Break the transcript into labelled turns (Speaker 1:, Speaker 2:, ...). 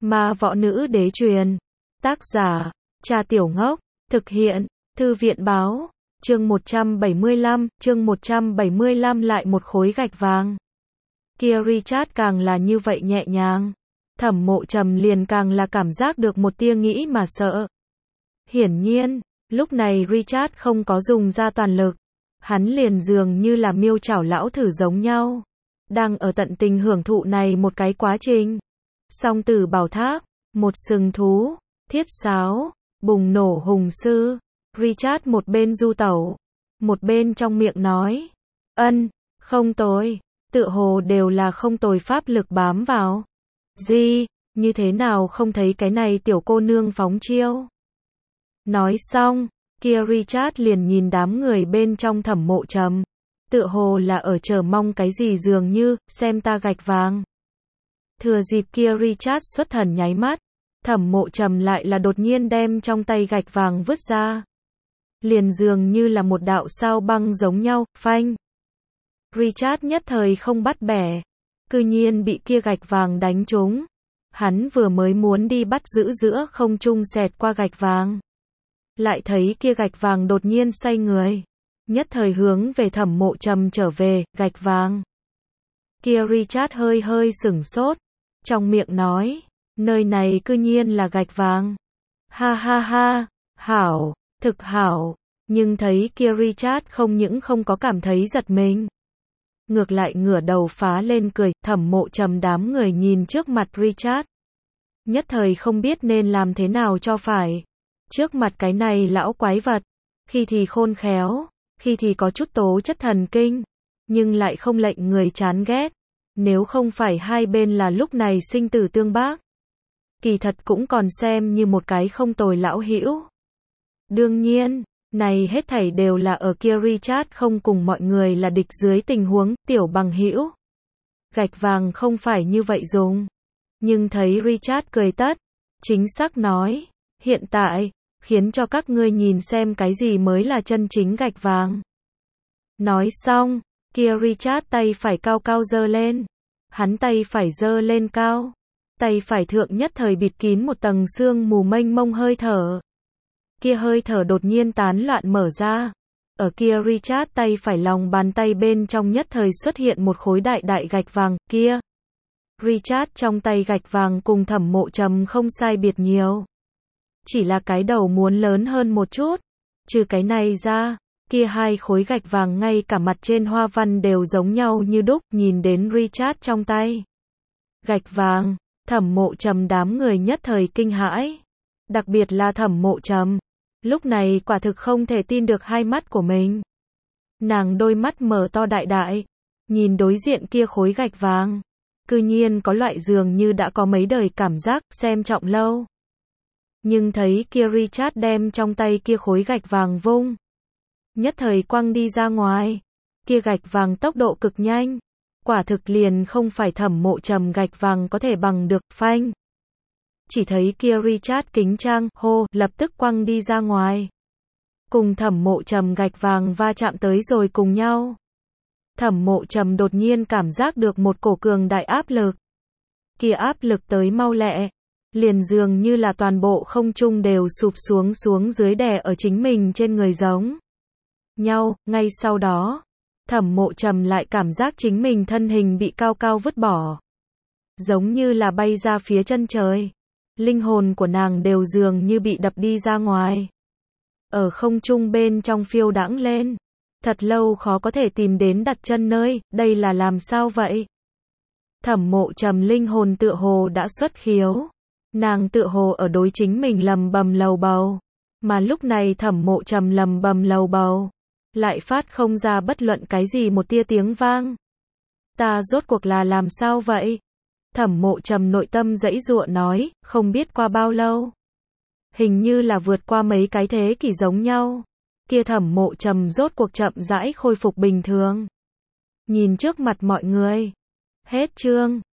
Speaker 1: Ma võ nữ đế truyền. Tác giả, Trà Tiểu Ngốc. Thực hiện, Thư viện báo. Chương 175 lại một khối gạch vàng. Kia Richard càng là như vậy nhẹ nhàng. Thẩm Mộ Trầm liền càng là cảm giác được một tia nghĩ mà sợ. Hiển nhiên, lúc này Richard không có dùng ra toàn lực. Hắn liền dường như là miêu chảo lão thử giống nhau. Đang ở tận tình hưởng thụ này một cái quá trình. Song tử bảo tháp, một sừng thú, thiết sáo, bùng nổ hùng sư. Richard một bên du tẩu, một bên trong miệng nói. Không tồi, tựa hồ đều là không tồi pháp lực bám vào. Gì, như thế nào không thấy cái này tiểu cô nương phóng chiêu. Nói xong, kia Richard liền nhìn đám người bên trong Thẩm Mộ Trầm. Tựa hồ là ở chờ mong cái gì dường như, xem ta gạch vàng. Thừa dịp kia Richard xuất thần nháy mắt, Thẩm Mộ Trầm lại là đột nhiên đem trong tay gạch vàng vứt ra. Liền dường như là một đạo sao băng giống nhau, phanh. Richard nhất thời không bắt bẻ, cư nhiên bị kia gạch vàng đánh trúng. Hắn vừa mới muốn đi bắt giữ giữa không trung xẹt qua gạch vàng. Lại thấy kia gạch vàng đột nhiên xoay người. Nhất thời hướng về Thẩm Mộ Trầm trở về, gạch vàng. Kia Richard hơi sửng sốt. Trong miệng nói, nơi này cư nhiên là gạch vàng. Ha ha ha, hảo, thực hảo. Nhưng thấy kia Richard không những không có cảm thấy giật mình. Ngược lại ngửa đầu phá lên cười, Thẩm Mộ Trầm đám người nhìn trước mặt Richard. Nhất thời không biết nên làm thế nào cho phải. Trước mặt cái này lão quái vật, khi thì khôn khéo, khi thì có chút tố chất thần kinh, nhưng lại không lệnh người chán ghét. Nếu không phải hai bên là lúc này sinh tử tương bác, kỳ thật cũng còn xem như một cái không tồi lão hữu. Đương nhiên, này hết thảy đều là ở kia Richard không cùng mọi người là địch dưới tình huống, tiểu bằng hữu. Gạch vàng không phải như vậy dùng. Nhưng thấy Richard cười tất, chính xác nói, hiện tại, khiến cho các ngươi nhìn xem cái gì mới là chân chính gạch vàng. Nói xong, kia Richard tay phải cao cao giơ lên. Hắn tay phải giơ lên cao. Tay phải thượng nhất thời bịt kín một tầng sương mù mênh mông hơi thở. Kia hơi thở đột nhiên tán loạn mở ra. Ở kia Richard tay phải lòng bàn tay bên trong nhất thời xuất hiện một khối đại đại gạch vàng, kia. Richard trong tay gạch vàng cùng Thẩm Mộ Trầm không sai biệt nhiều. Chỉ là cái đầu muốn lớn hơn một chút. Trừ cái này ra, kia hai khối gạch vàng ngay cả mặt trên hoa văn đều giống nhau như đúc, nhìn đến Richard trong tay. Gạch vàng, Thẩm Mộ Trầm đám người nhất thời kinh hãi. Đặc biệt là Thẩm Mộ Trầm. Lúc này quả thực không thể tin được hai mắt của mình. Nàng đôi mắt mở to đại đại, nhìn đối diện kia khối gạch vàng. Cư nhiên có loại dường như đã có mấy đời cảm giác, xem trọng lâu. Nhưng thấy kia Richard đem trong tay kia khối gạch vàng vung. Nhất thời quăng đi ra ngoài. Kia gạch vàng tốc độ cực nhanh. Quả thực liền không phải Thẩm Mộ Trầm gạch vàng có thể bằng được, phanh. Chỉ thấy kia Richard kính trang, hô, lập tức quăng đi ra ngoài. Cùng Thẩm Mộ Trầm gạch vàng va chạm tới rồi cùng nhau. Thẩm Mộ Trầm đột nhiên cảm giác được một cổ cường đại áp lực. Kia áp lực tới mau lẹ. Liền dường như là toàn bộ không trung đều sụp xuống dưới đè ở chính mình trên người giống nhau. Ngay sau đó, Thẩm Mộ Trầm lại cảm giác chính mình thân hình bị cao cao vứt bỏ. Giống như là bay ra phía chân trời. Linh hồn của nàng đều dường như bị đập đi ra ngoài. Ở không trung bên trong phiêu đãng lên. Thật lâu khó có thể tìm đến đặt chân nơi, đây là làm sao vậy? Thẩm Mộ Trầm linh hồn tựa hồ đã xuất khiếu. Nàng tựa hồ ở đối chính mình lầm bầm lầu bầu. Mà lúc này Thẩm Mộ Trầm lầm bầm lầu bầu. Lại phát không ra bất luận cái gì một tia tiếng vang. Ta rốt cuộc là làm sao vậy? Thẩm Mộ Trầm nội tâm giãy giụa nói, không biết qua bao lâu. Hình như là vượt qua mấy cái thế kỷ giống nhau. Kia Thẩm Mộ Trầm rốt cuộc chậm rãi khôi phục bình thường. Nhìn trước mặt mọi người. Hết chương.